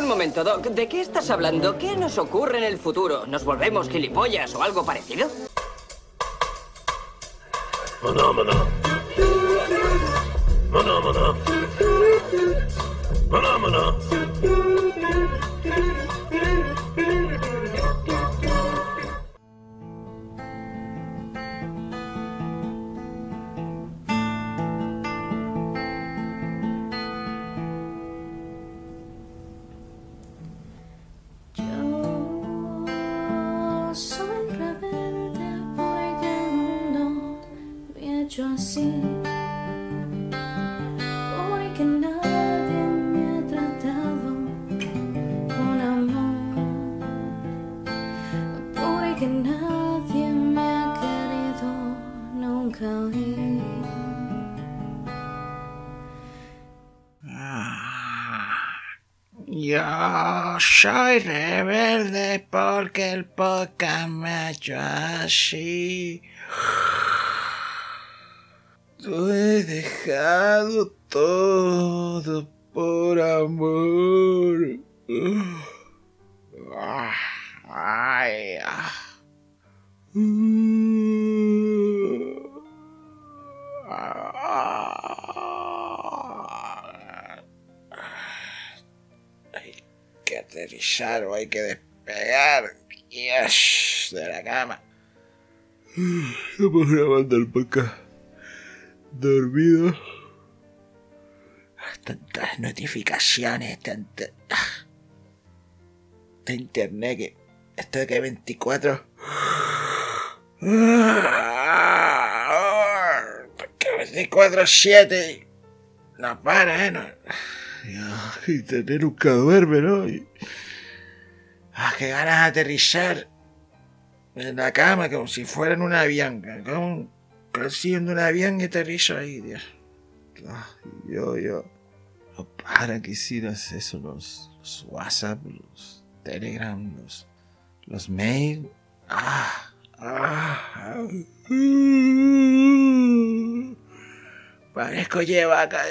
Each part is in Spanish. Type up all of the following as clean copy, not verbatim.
momento, Doc. ¿De qué estás hablando? ¿Qué nos ocurre en el futuro? ¿Nos volvemos gilipollas o algo parecido? Maná, maná. Maná, maná. Maná, maná. Así, porque nadie me ha tratado con amor, porque nadie me ha querido nunca oír. Yo soy rebelde porque el podcast me ha hecho así. Lo he dejado todo por amor. Ay, hay que aterrizar o hay que despegar. Yes, de la cama. Estamos grabando el podcast. Dormido. Tantas notificaciones, tanta internet que esto que 24 que 24/7 no para, ¿no? Internet nunca duerme, ¿no? Qué ganas de aterrizar en la cama como si fuera en un avión, como casi en un avión y aterrizo ahí, Dios. Yo. No para que hicieras eso, los WhatsApp, los Telegram, los mail. Parezco lleva acá.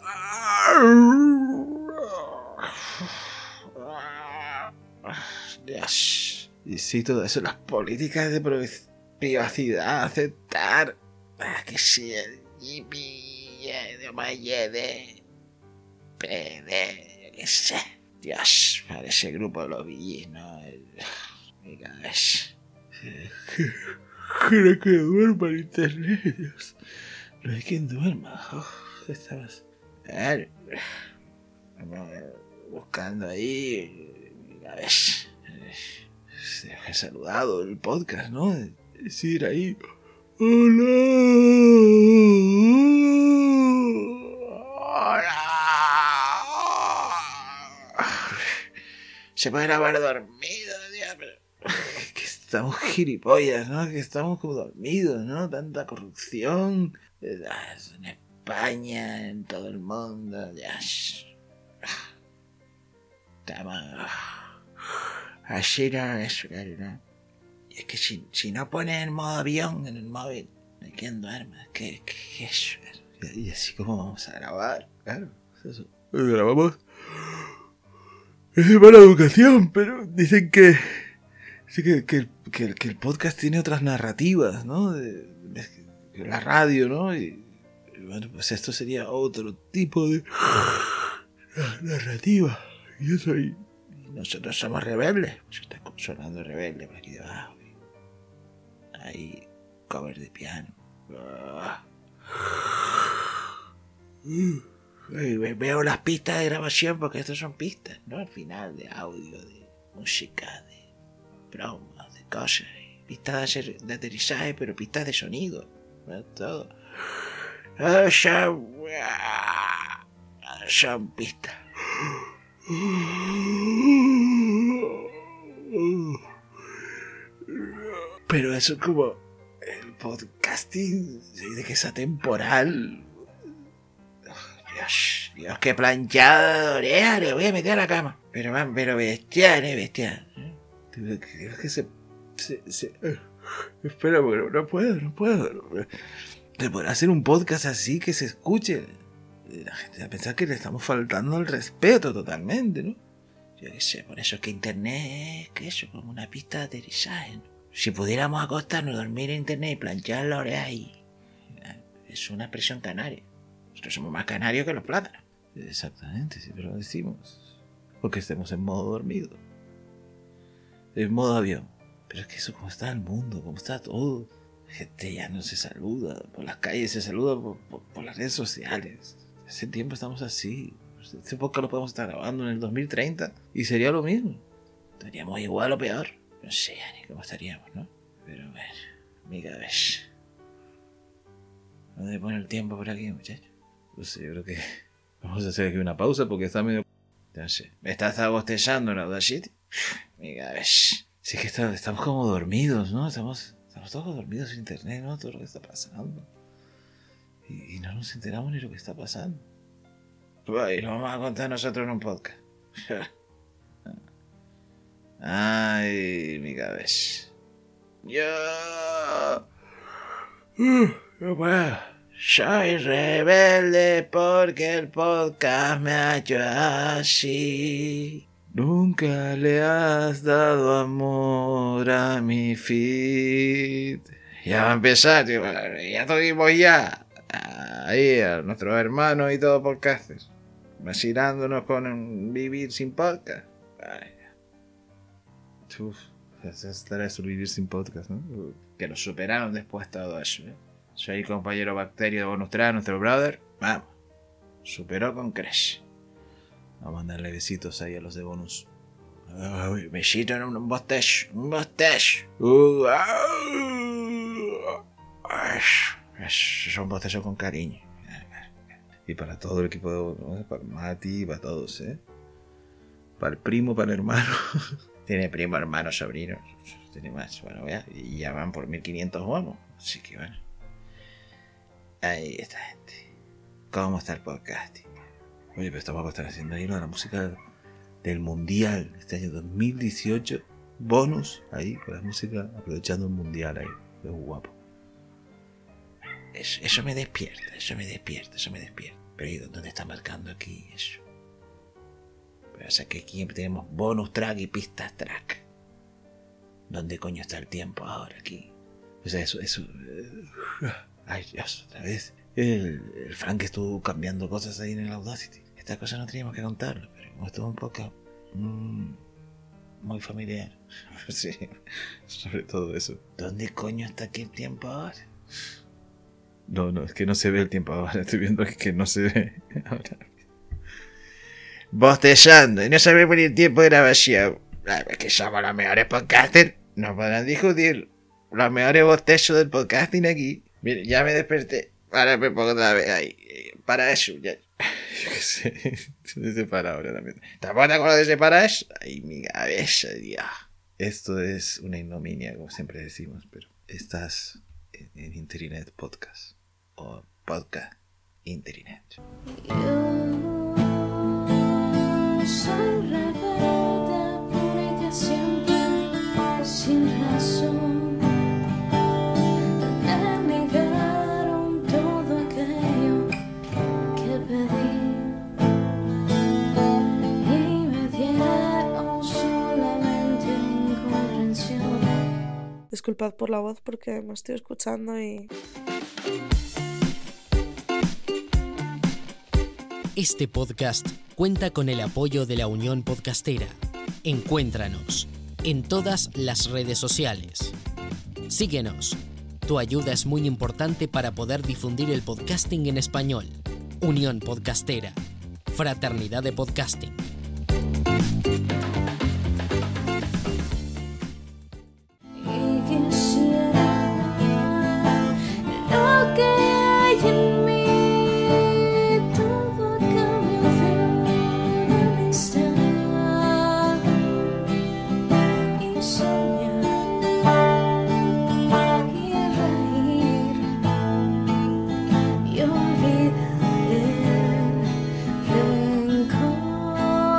Dios. Y sí, todo eso, las políticas de privacidad, aceptar. Que sí, el yipi, de Mayede, PD, qué sé. Dios, parece grupo de los villis, ¿no? Mi cabeza. Creo que duerma en internet, Dios. No hay quien duerma. Estabas. Buscando ahí. Mi cabeza. Se ha saludado el podcast, ¿no? Decir ahí. ¡Hola! Se puede haber dormido, Dios, pero que estamos gilipollas, ¿no? Que estamos como dormidos, ¿no? Tanta corrupción en España, en todo el mundo, ya. Estamos así, no es claro, ¿no? Y es que si no pones en modo avión en el móvil, no hay quien duerma. ¿Qué es eso? Y así como vamos a grabar, claro. Eso. Grabamos. Es de mala educación, pero dicen que el podcast tiene otras narrativas, ¿no? De la radio, ¿no? Y bueno, pues esto sería otro tipo de narrativa. Y eso ahí. Nosotros somos rebeldes. Yo estoy sonando rebelde por aquí debajo. Ahí, cover de piano. Veo las pistas de grabación porque estas son pistas, ¿no? Al final de audio, de música, de bromas, de cosas. Pistas de aterrizaje, pero pistas de sonido, ¿no? Todo. Son pistas. Pero eso es como el podcasting de que es atemporal. Dios, qué planchada de oreja, le voy a meter a la cama. Pero bestial, bestial. Creo que se espera, porque no puedo. Le podrá hacer un podcast así que se escuche. La gente va a pensar que le estamos faltando el respeto totalmente, ¿no? Yo qué sé, por eso es que internet es que eso, como una pista de aterrizaje, ¿no? Si pudiéramos acostarnos, dormir en internet y planchar la oreja y... Es una expresión canaria. Nosotros somos más canarios que los plátanos. Exactamente, siempre lo decimos. Porque estemos en modo dormido. En modo avión. Pero es que eso, como está el mundo, como está todo. La gente ya no se saluda por las calles, se saluda por las redes sociales. Hace tiempo estamos así. Este podcast lo podemos estar grabando en el 2030 y sería lo mismo. Estaríamos igual o peor. No sé ni cómo estaríamos, ¿no? Pero bueno, mi cabeza. ¿Dónde pone el tiempo por aquí, muchachos? No sé, yo creo que vamos a hacer aquí una pausa porque está medio... No sé, ¿me estás bostezando en Audacity? Mi cabeza. Sí que estamos como dormidos, ¿no? Estamos todos dormidos en internet, ¿no? Todo lo que está pasando. Y no nos enteramos ni lo que está pasando. Y lo vamos a contar nosotros en un podcast. Ay, mi cabeza. Yo no puedo. Soy rebelde porque el podcast me ha hecho así. Nunca le has dado amor a mi feed. Ya va a empezar, tío. Ya tuvimos ya. Ahí a nuestros hermanos y todos podcasters. Vacilándonos con un vivir sin podcast. Ay. Uf, estará eso vivir sin podcast, ¿no? Que lo superaron después todo eso, ¿eh? Soy compañero Bacterio de Bonus Track, nuestro brother. Vamos. Superó con creche. Vamos a mandarle besitos ahí a los de Bonus. Besito en un bostezo. Un bostezo. Es un bostezo con cariño. Y para todo el equipo de Bonus, para Mati, para todos, ¿eh? Para el primo, para el hermano. Tiene primo, hermano, sobrino. Tiene más. Bueno, vea. Y ya van por 1500 bonos. Así que bueno. Ahí está, gente. ¿Cómo está el podcasting? Oye, pero estamos a estar haciendo ahí, ¿no? La música del mundial. Este año 2018. Bonus ahí con la música. Aprovechando el mundial ahí. Es guapo. Eso me despierta. Pero ¿y dónde está marcando aquí eso? Pero o sea que aquí tenemos bonus track y pistas track. ¿Dónde coño está el tiempo ahora aquí? O sea, eso. Ay, Dios, otra vez. El Frank estuvo cambiando cosas ahí en el Audacity. Estas cosas no teníamos que contarlo, pero como estuvo un poco muy familiar. Sí, sobre todo eso. ¿Dónde coño está aquí el tiempo ahora? No, es que no se ve el tiempo ahora. Estoy viendo que no se ve ahora. Bostezando y no sabemos ni el tiempo de grabación. Es que somos los mejores podcasters. No podrán discutir. Los mejores bostezos del podcasting aquí. Mire, ya me desperté. Ahora me pongo otra vez ahí. Para eso, ya. Yo qué sé. Se para ahora también. ¿Tampoco te acuerdas de ese para eso? Ay, mi cabeza, Dios. Esto es una ignominia, como siempre decimos, pero estás en Internet Podcast. O Podcast Internet. Yo soy rebelde porque siempre sin razón. Disculpad por la voz porque me estoy escuchando y... Este podcast cuenta con el apoyo de la Unión Podcastera. Encuéntranos en todas las redes sociales. Síguenos. Tu ayuda es muy importante para poder difundir el podcasting en español. Unión Podcastera. Fraternidad de Podcasting. Y olvidar el rencor.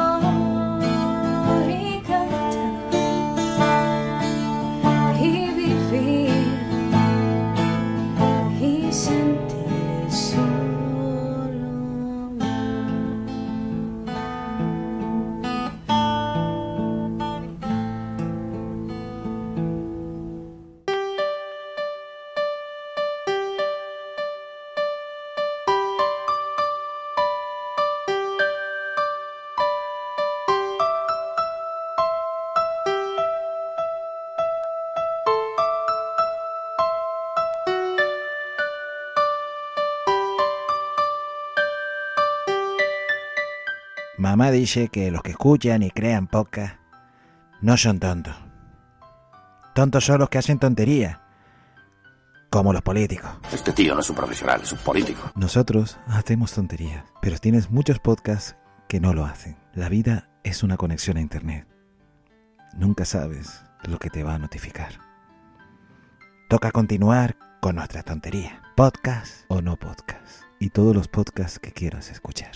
mamá dice que los que escuchan y crean podcast no son tontos. Tontos son los que hacen tonterías, como los políticos. Este tío no es un profesional, es un político. Nosotros hacemos tonterías, pero tienes muchos podcasts que no lo hacen. La vida es una conexión a internet. Nunca sabes lo que te va a notificar. Toca continuar con nuestras tonterías, podcast o no podcast, y todos los podcasts que quieras escuchar.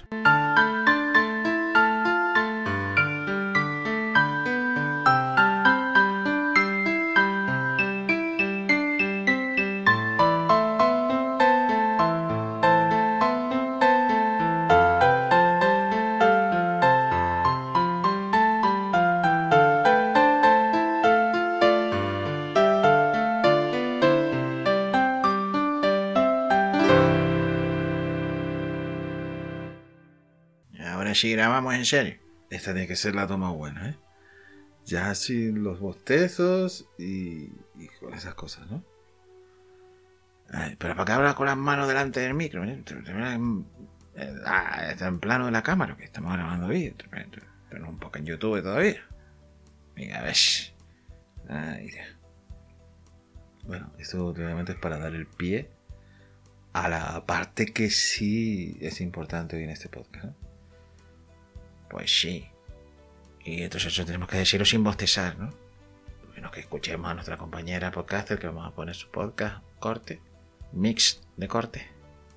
Si grabamos en serio. Esta tiene que ser la toma buena, ¿eh? Ya sin los bostezos y con esas cosas, ¿no? Ay, pero ¿para qué hablas con las manos delante del micro? Está en plano de la cámara, que estamos grabando vídeo. Pero un poco en YouTube todavía. Venga, ves. Ay, Dios. Bueno, esto obviamente es para dar el pie a la parte que sí es importante hoy en este podcast, ¿no? Pues sí. Y entonces eso tenemos que decirlo sin bostezar, ¿no? Bueno, que escuchemos a nuestra compañera podcaster, que vamos a poner su podcast, corte, mix de corte.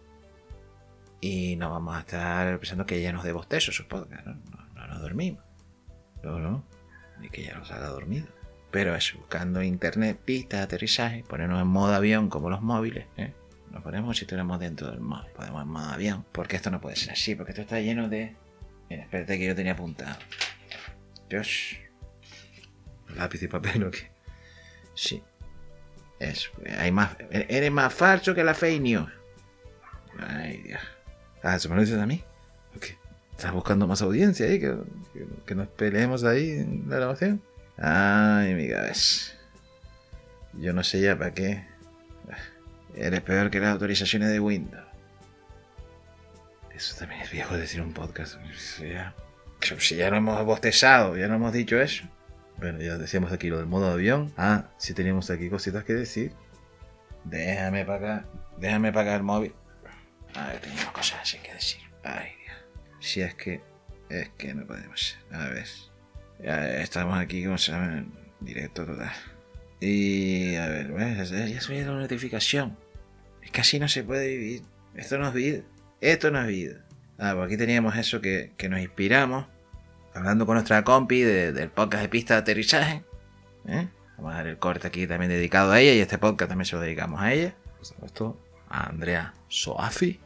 Y no vamos a estar pensando que ella nos dé bostezo su podcast, ¿no? No nos dormimos. No. Ni que ella nos haga dormido. Pero eso, buscando internet, pistas de aterrizaje, ponernos en modo avión como los móviles, ¿eh? Nos ponemos si estuviéramos dentro del móvil, podemos en modo avión. Porque esto no puede ser así, porque esto está lleno de... Mira, espérate que yo tenía apuntado. Dios. Lápiz y papel, ¿o qué? Sí. Eso. Eres más falso que la fake news. Ay, Dios. ¿Se me lo dices a mí? ¿O qué? ¿Estás buscando más audiencia ahí? ¿Que nos peleemos ahí en la grabación? Ay, mi cabeza. Yo no sé ya para qué. Eres peor que las autorizaciones de Windows. Eso también es viejo decir un podcast. Si ya no hemos bostezado, ya no hemos dicho eso. Bueno, ya decíamos aquí lo del modo avión. Sí teníamos aquí cositas que decir. Déjame para acá el móvil. A ver, teníamos cosas así que decir. Ay, Dios. Si es que no podemos. A ver. Ya estamos aquí, como se llama, en directo total. Y a ver, bueno, ya subí la notificación. Es que así no se puede vivir. Esto no es vida. Pues aquí teníamos eso que nos inspiramos hablando con nuestra compi del podcast de pista de aterrizaje. Vamos a dar el corte aquí también dedicado a ella, y este podcast también se lo dedicamos a ella. Por supuesto, a Andrea Soafi,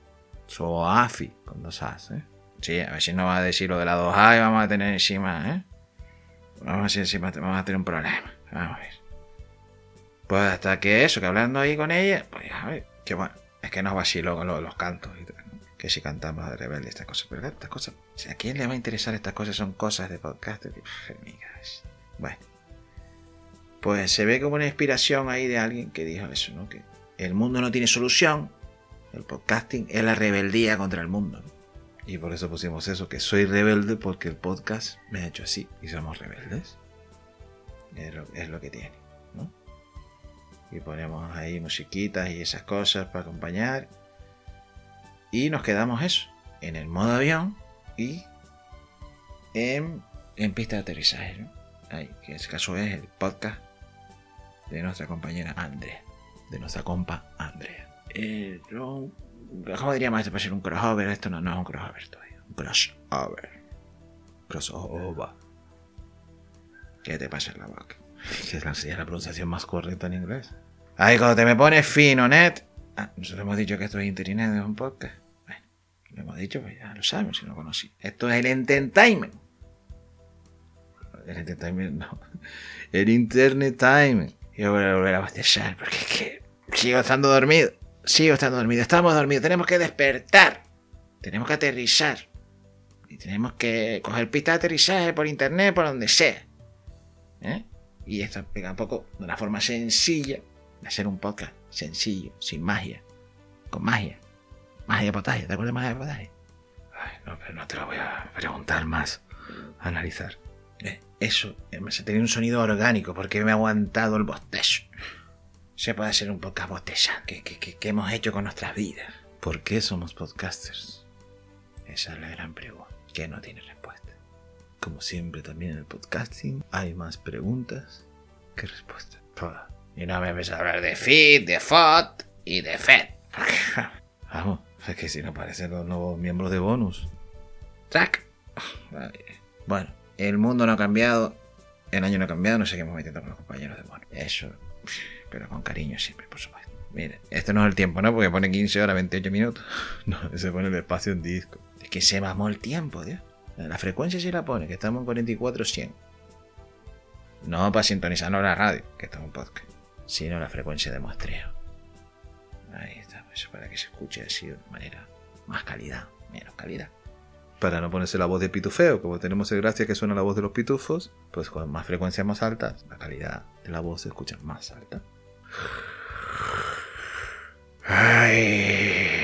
con 2 A's, ¿eh? Sí, a ver si no va a decir lo de la 2A y vamos a tener encima, vamos a tener un problema. Vamos a ver. Pues hasta que eso, que hablando ahí con ella, pues a ver, que bueno. Es que nos vaciló con los cantos y tal, ¿no? Que si cantamos de rebelde estas cosas. Pero estas cosas, ¿a quién le va a interesar estas cosas? Son cosas de podcast. Bueno. Pues se ve como una inspiración ahí de alguien que dijo eso, ¿no? Que el mundo no tiene solución. El podcasting es la rebeldía contra el mundo, ¿no? Y por eso pusimos eso, que soy rebelde porque el podcast me ha hecho así. Y somos rebeldes. Es lo que tiene, ¿no? Y ponemos ahí musiquitas y esas cosas para acompañar. Y nos quedamos eso, en el modo avión y en pista de aterrizaje, ¿no? Ahí, que en ese caso es el podcast de nuestra compañera Andrea. De nuestra compa Andrea. ¿Cómo diríamos esto? Puede ser un crossover. Esto no es un crossover todavía. Un crossover. ¿Qué te pasa en la boca? Que sería la pronunciación más correcta en inglés. Ay, cuando te me pones fino, net. Nosotros hemos dicho que esto es Internet, es un podcast. Bueno, lo hemos dicho, pues ya lo sabemos si no conocí. Esto es el entertainment. El entertainment no. El internet time. Yo voy a volver a bostezar porque es que sigo estando dormido. Estamos dormidos. Tenemos que despertar. Tenemos que aterrizar. Y tenemos que coger pistas de aterrizaje por internet, por donde sea. Y esto explica un poco de una forma sencilla de hacer un podcast sencillo, sin magia, con magia. Magia de potaje, ¿te acuerdas de magia de potaje? Ay, No, pero no te lo voy a preguntar más. A analizar. Eso, se tenía un sonido orgánico porque me ha aguantado el bostezo. Se puede hacer un podcast bosteza. ¿Qué hemos hecho con nuestras vidas? ¿Por qué somos podcasters? Esa es la gran pregunta, que no tiene respuesta. Como siempre también en el podcasting hay más preguntas que respuestas. Y no me empiezo a hablar de feed, de FOD y de FED. Vamos, es que si no parecen los nuevos miembros de bonus. ¡Track! Bueno, el mundo no ha cambiado, el año no ha cambiado, no seguimos metiendo con los compañeros de bonus. Eso, pero con cariño siempre, por supuesto. Mire, este no es el tiempo, ¿no? Porque pone 15 horas, 28 minutos. No, se pone el espacio en disco. Es que se mamó el tiempo, tío. La frecuencia sí la pone, que estamos en 44.100. No para sintonizarnos la radio, que estamos en podcast, sino la frecuencia de muestreo. Ahí está, eso para que se escuche así de una manera más calidad, menos calidad. Para no ponerse la voz de pitufeo, como tenemos el gracia que suena la voz de los pitufos, pues con más frecuencias más altas, la calidad de la voz se escucha más alta. Ay.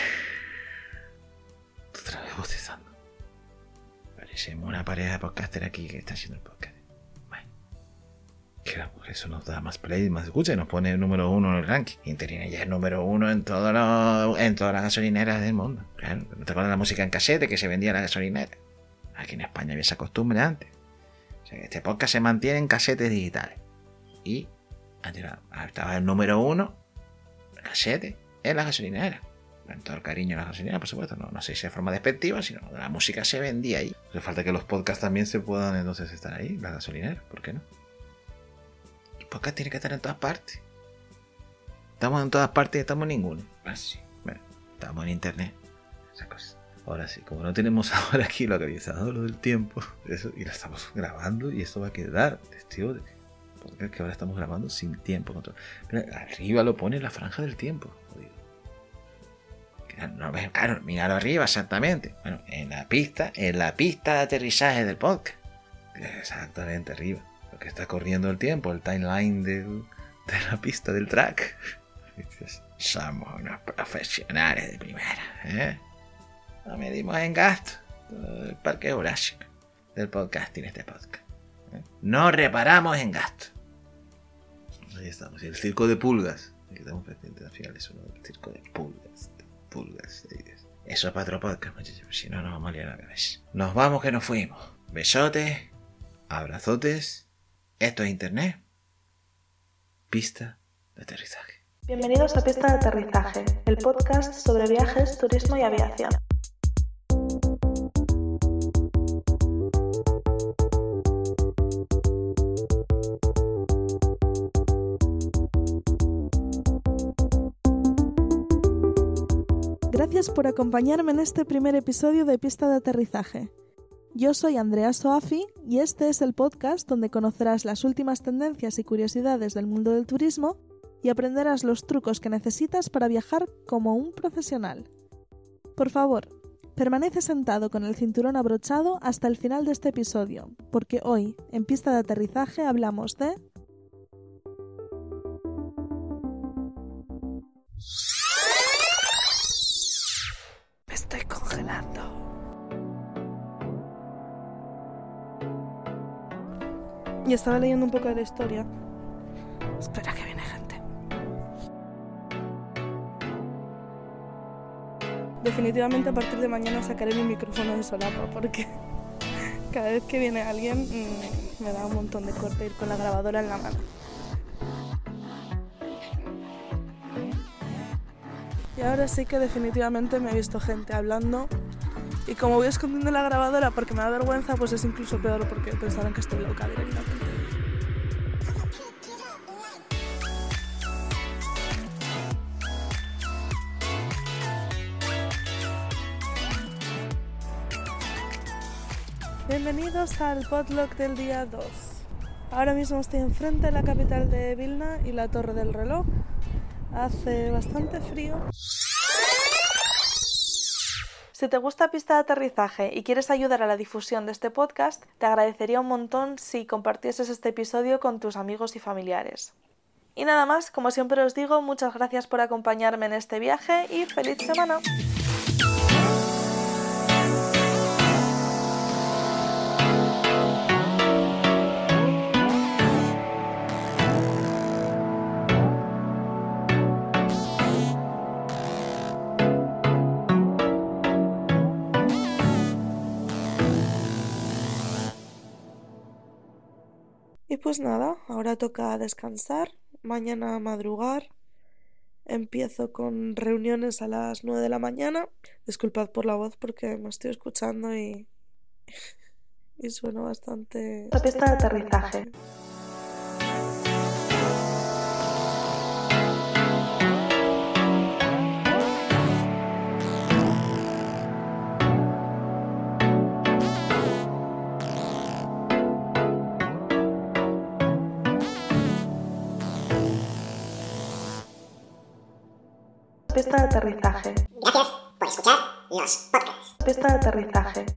Otra vez bostezando. Parecemos una pareja de podcaster aquí que está haciendo el podcast. Bueno, claro, por eso nos da más play, más escucha y nos pone el número 1 en el ranking. Internet ya es número 1 en todas las gasolineras del mundo. Claro, ¿no te acuerdas de la música en casete que se vendía en la gasolinera? Aquí en España había esa costumbre antes. O sea que este podcast se mantiene en casetes digitales. Y estaba el número 1 en casete en la gasolinera. Con todo el cariño en la gasolinera, por supuesto. No sé si de forma despectiva, sino la música se vendía ahí. Hace falta que los podcasts también se puedan entonces estar ahí, la gasolinera. ¿Por qué no? El podcast tiene que estar en todas partes. Estamos en todas partes y estamos en ninguna. Así. Bueno, estamos en internet. Esa cosa. Ahora sí, como no tenemos ahora aquí localizado lo del tiempo, eso, y lo estamos grabando y esto va a quedar testigo de podcast que ahora estamos grabando sin tiempo. Pero arriba lo pone la franja del tiempo. Jodido. No, claro, míralo arriba exactamente. Bueno, en la pista de aterrizaje del podcast. Exactamente arriba. Lo que está corriendo el tiempo, el timeline de la pista del track. Somos unos profesionales de primera, ¿eh? No medimos en gasto. El parque Jurásico del podcasting, este podcast. No reparamos en gasto. Ahí estamos. Y el circo de pulgas. Aquí estamos pendientes al final. Eso, ¿no? El circo de pulgas. Eso es para otro podcast, muchachos. Si no, nos vamos a liar la cabeza. Nos vamos que nos fuimos. Besotes. Abrazotes. Esto es internet. Pista de aterrizaje. Bienvenidos a Pista de Aterrizaje, el podcast sobre viajes, turismo y aviación. Gracias por acompañarme en este primer episodio de Pista de Aterrizaje. Yo soy Andrea Soafi y este es el podcast donde conocerás las últimas tendencias y curiosidades del mundo del turismo y aprenderás los trucos que necesitas para viajar como un profesional. Por favor, permanece sentado con el cinturón abrochado hasta el final de este episodio, porque hoy, en Pista de Aterrizaje, hablamos de... Me estoy congelando. Y estaba leyendo un poco de la historia. Espera que viene gente. Definitivamente a partir de mañana sacaré mi micrófono de solapa porque cada vez que viene alguien me da un montón de corte ir con la grabadora en la mano. Y ahora sí que definitivamente me he visto gente hablando y como voy escondiendo la grabadora porque me da vergüenza, pues es incluso peor porque pensarán que estoy loca directamente. Bienvenidos al Podlog del día 2. Ahora mismo estoy enfrente de la capital de Vilna y la Torre del Reloj. Hace bastante frío. Si te gusta Pista de Aterrizaje y quieres ayudar a la difusión de este podcast, te agradecería un montón si compartieses este episodio con tus amigos y familiares. Y nada más, como siempre os digo, muchas gracias por acompañarme en este viaje y ¡feliz semana! Y pues nada, ahora toca descansar, mañana madrugar. Empiezo con reuniones a las 9 de la mañana. Disculpad por la voz porque me estoy escuchando y suena bastante... La pista de aterrizaje. Pista de aterrizaje. Gracias por escuchar los podcasts. Pista de aterrizaje.